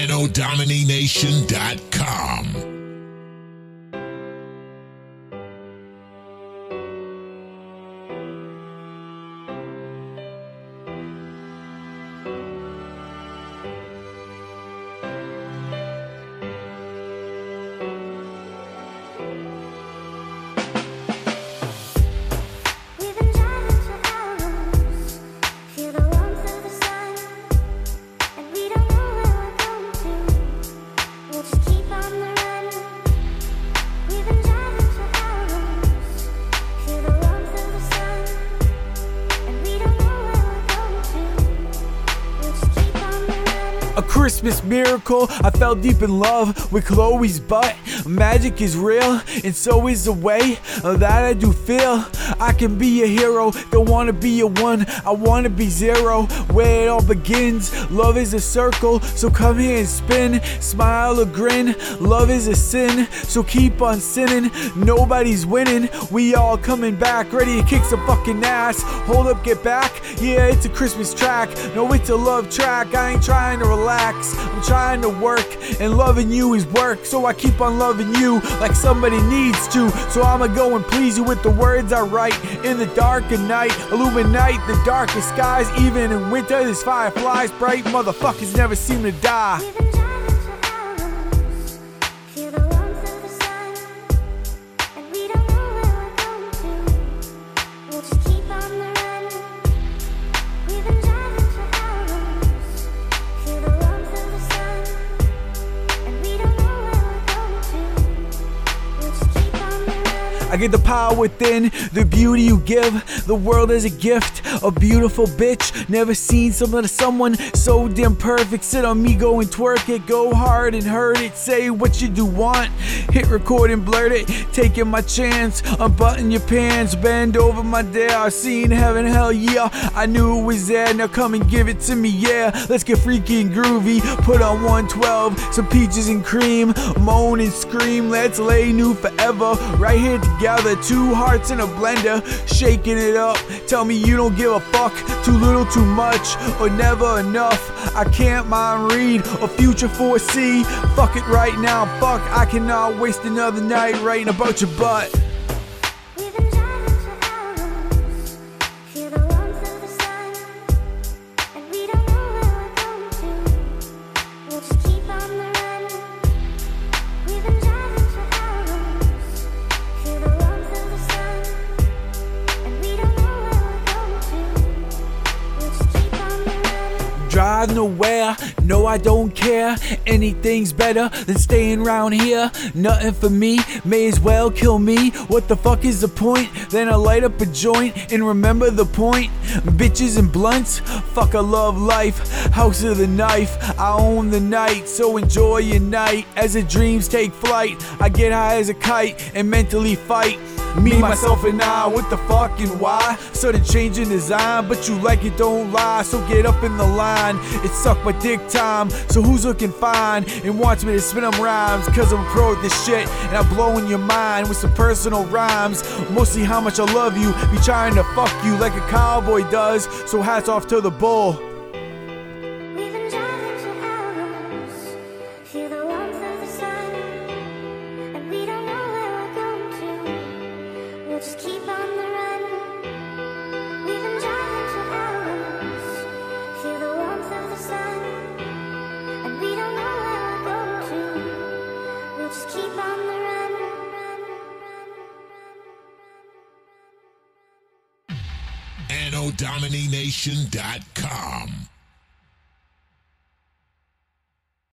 AnnoDominination.com. A Christmas miracle, I fell deep in love with Chloe's butt. Magic is real, and so is the way that I do feel. I can be a hero, don't wanna be a one, I wanna be zero. Where it all begins, love is a circle, so come here and spin. Smile or grin, love is a sin, so keep on sinning. Nobody's winning, we all coming back, ready to kick some fucking ass. Hold up, get back, yeah, it's a Christmas track. No, it's a love track, I ain't trying to relax, I'm trying to work, and loving you is work. So I keep on loving you like somebody needs to. So I'ma go and please you with the words I write. In the dark of night, illuminate the darkest skies. Even in winter, this fireflies bright. Motherfuckers never seem to die. I get the power within, the beauty you give, the world as a gift, a beautiful bitch. Never seen someone so damn perfect. Sit on me, go and twerk it, go hard and hurt it. Say what you do want, hit record and blurt it. Taking my chance, unbutton your pants, bend over my dare. I seen heaven, hell yeah, I knew it was there. Now come and give it to me, yeah. Let's get freaky and groovy, put on 112, some peaches and cream. Moan and scream, let's lay new forever. Right here together, two hearts in a blender, shaking it up. Tell me you don't give a fuck, too little, too much, or never enough. I can't mind read or future foresee. Fuck it right now, fuck, I cannot waste another night writing about your butt. Drive nowhere, no I don't care. Anything's better than staying round here. Nothing for me, may as well kill me. What the fuck is the point? Then I light up a joint and remember the point. Bitches and blunts, fuck I love life. House of the knife, I own the night. So enjoy your night as the dreams take flight. I get high as a kite and mentally fight. Me, myself, and I, what the fuck and why? Sudden change in design, but you like it, don't lie. So get up in the line, it's suck my dick time. So who's looking fine and wants me to spin them rhymes? Cause I'm a pro at this shit, and I'm blowing your mind with some personal rhymes. Mostly how much I love you, be trying to fuck you like a cowboy does. So hats off to the bull. Just keep on the run. We've been driving for hours. Feel the warmth of the sun, and we don't know where we're going to. We'll just keep on the run. AnnoDominination.com.